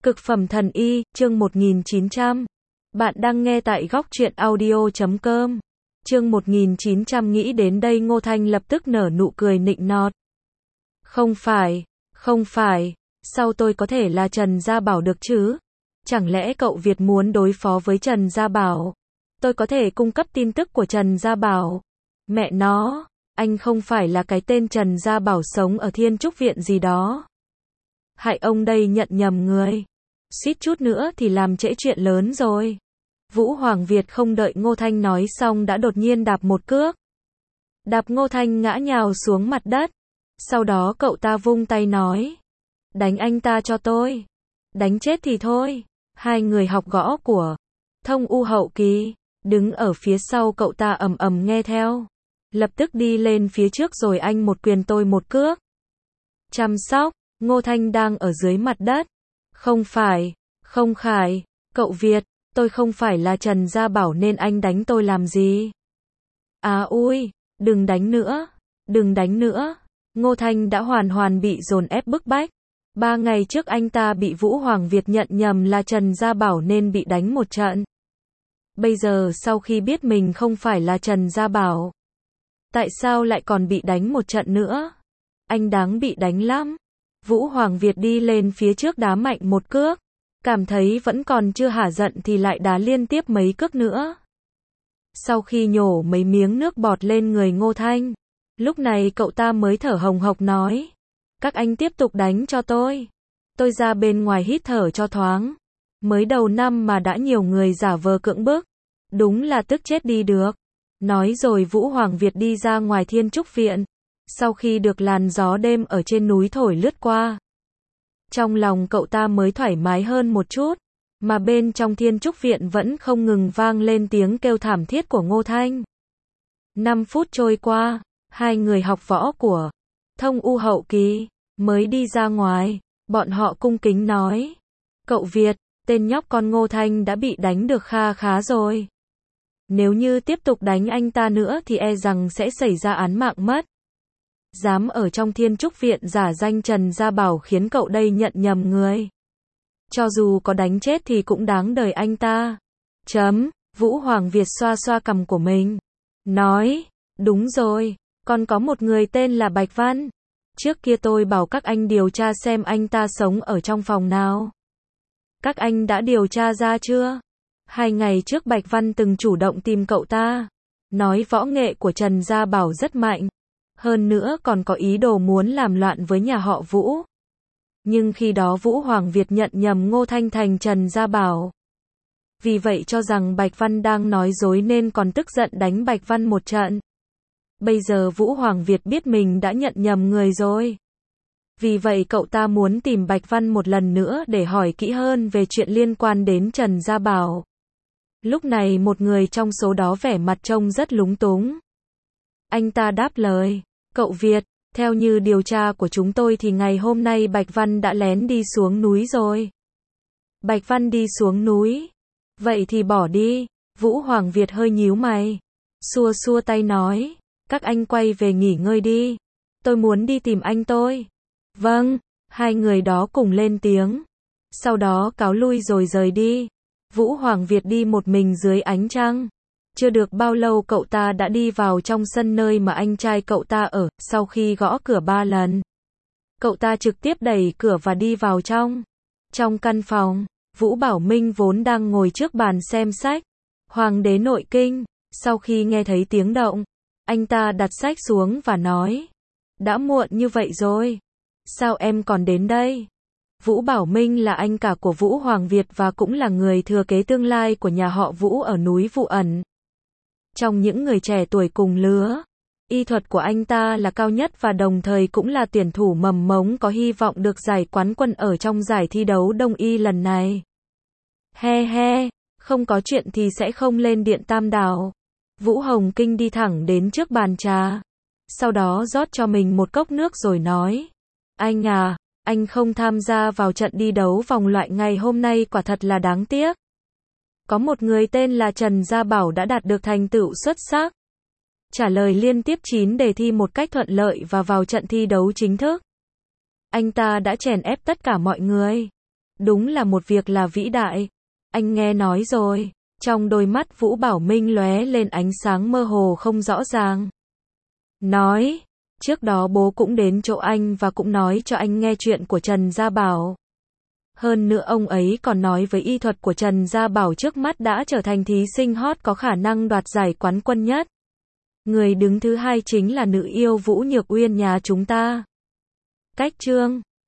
Cực phẩm thần y, chương 1900. Bạn đang nghe tại góc truyện audio.com. Chương 1900 nghĩ đến đây Ngô Thanh lập tức nở nụ cười nịnh nọt. Không phải, sao tôi có thể là Trần Gia Bảo được chứ? Chẳng lẽ cậu Việt muốn đối phó với Trần Gia Bảo? Tôi có thể cung cấp tin tức của Trần Gia Bảo. Mẹ nó, anh không phải là cái tên Trần Gia Bảo sống ở Thiên Trúc Viện gì đó. Hại ông đây nhận nhầm người. Suýt chút nữa thì làm trễ chuyện lớn rồi. Vũ Hoàng Việt không đợi Ngô Thanh nói xong đã đột nhiên đạp một cước. Đạp Ngô Thanh ngã nhào xuống mặt đất. Sau đó cậu ta vung tay nói. Đánh anh ta cho tôi. Đánh chết thì thôi. Hai người học gõ của Thông U hậu kỳ, đứng ở phía sau cậu ta ầm ầm nghe theo. Lập tức đi lên phía trước rồi anh một quyền tôi một cước. Chăm sóc, Ngô Thanh đang ở dưới mặt đất. Không phải, cậu Việt, tôi không phải là Trần Gia Bảo nên anh đánh tôi làm gì? À ui, đừng đánh nữa. Ngô Thanh đã hoàn bị dồn ép bức bách. 3 ngày trước anh ta bị Vũ Hoàng Việt nhận nhầm là Trần Gia Bảo nên bị đánh một trận. Bây giờ sau khi biết mình không phải là Trần Gia Bảo, tại sao lại còn bị đánh một trận nữa? Anh đáng bị đánh lắm. Vũ Hoàng Việt đi lên phía trước đá mạnh một cước. Cảm thấy vẫn còn chưa hả giận thì lại đá liên tiếp mấy cước nữa. Sau khi nhổ mấy miếng nước bọt lên người Ngô Thanh, lúc này cậu ta mới thở hồng hộc nói. Các anh tiếp tục đánh cho tôi. Tôi ra bên ngoài hít thở cho thoáng. Mới đầu năm mà đã nhiều người giả vờ cưỡng bức. Đúng là tức chết đi được. Nói rồi Vũ Hoàng Việt đi ra ngoài Thiên Trúc Viện. Sau khi được làn gió đêm ở trên núi thổi lướt qua, trong lòng cậu ta mới thoải mái hơn một chút, mà bên trong Thiên Trúc Viện vẫn không ngừng vang lên tiếng kêu thảm thiết của Ngô Thanh. 5 phút trôi qua, hai người học võ của Thông U hậu kỳ mới đi ra ngoài, bọn họ cung kính nói. Cậu Việt, tên nhóc con Ngô Thanh đã bị đánh được khá rồi. Nếu như tiếp tục đánh anh ta nữa thì e rằng sẽ xảy ra án mạng mất. Dám ở trong Thiên Trúc Viện giả danh Trần Gia Bảo khiến cậu đây nhận nhầm người. Cho dù có đánh chết thì cũng đáng đời anh ta. Vũ Hoàng Việt xoa xoa cằm của mình. Nói, đúng rồi, còn có một người tên là Bạch Văn. Trước kia tôi bảo các anh điều tra xem anh ta sống ở trong phòng nào. Các anh đã điều tra ra chưa? 2 ngày trước Bạch Văn từng chủ động tìm cậu ta. Nói võ nghệ của Trần Gia Bảo rất mạnh. Hơn nữa còn có ý đồ muốn làm loạn với nhà họ Vũ. Nhưng khi đó Vũ Hoàng Việt nhận nhầm Ngô Thanh thành Trần Gia Bảo. Vì vậy cho rằng Bạch Văn đang nói dối nên còn tức giận đánh Bạch Văn một trận. Bây giờ Vũ Hoàng Việt biết mình đã nhận nhầm người rồi. Vì vậy cậu ta muốn tìm Bạch Văn một lần nữa để hỏi kỹ hơn về chuyện liên quan đến Trần Gia Bảo. Lúc này một người trong số đó vẻ mặt trông rất lúng túng. Anh ta đáp lời, cậu Việt, theo như điều tra của chúng tôi thì ngày hôm nay Bạch Văn đã lén đi xuống núi rồi. Bạch Văn đi xuống núi? Vậy thì bỏ đi. Vũ Hoàng Việt hơi nhíu mày. Xua tay nói, các anh quay về nghỉ ngơi đi. Tôi muốn đi tìm anh tôi. Vâng, hai người đó cùng lên tiếng. Sau đó cáo lui rồi rời đi. Vũ Hoàng Việt đi một mình dưới ánh trăng. Chưa được bao lâu cậu ta đã đi vào trong sân nơi mà anh trai cậu ta ở, sau khi gõ cửa 3 lần. Cậu ta trực tiếp đẩy cửa và đi vào trong. Trong căn phòng, Vũ Bảo Minh vốn đang ngồi trước bàn xem sách. Hoàng đế nội kinh, sau khi nghe thấy tiếng động, anh ta đặt sách xuống và nói. Đã muộn như vậy rồi. Sao em còn đến đây? Vũ Bảo Minh là anh cả của Vũ Hoàng Việt và cũng là người thừa kế tương lai của nhà họ Vũ ở núi Vụ Ẩn. Trong những người trẻ tuổi cùng lứa, y thuật của anh ta là cao nhất và đồng thời cũng là tuyển thủ mầm mống có hy vọng được giải quán quân ở trong giải thi đấu đông y lần này. Không có chuyện thì sẽ không lên điện Tam Đảo. Vũ Hồng Kinh đi thẳng đến trước bàn trà. Sau đó rót cho mình một cốc nước rồi nói. Anh à, anh không tham gia vào trận đi đấu vòng loại ngày hôm nay quả thật là đáng tiếc. Có một người tên là Trần Gia Bảo đã đạt được thành tựu xuất sắc. Trả lời liên tiếp 9 đề thi một cách thuận lợi và vào trận thi đấu chính thức. Anh ta đã chèn ép tất cả mọi người. Đúng là một việc là vĩ đại. Anh nghe nói rồi. Trong đôi mắt Vũ Bảo Minh lóe lên ánh sáng mơ hồ không rõ ràng. Nói, trước đó bố cũng đến chỗ anh và cũng nói cho anh nghe chuyện của Trần Gia Bảo. Hơn nữa ông ấy còn nói với y thuật của Trần Gia Bảo trước mắt đã trở thành thí sinh hot có khả năng đoạt giải quán quân nhất. Người đứng thứ hai chính là nữ yêu Vũ Nhược Uyên nhà chúng ta. Cách chương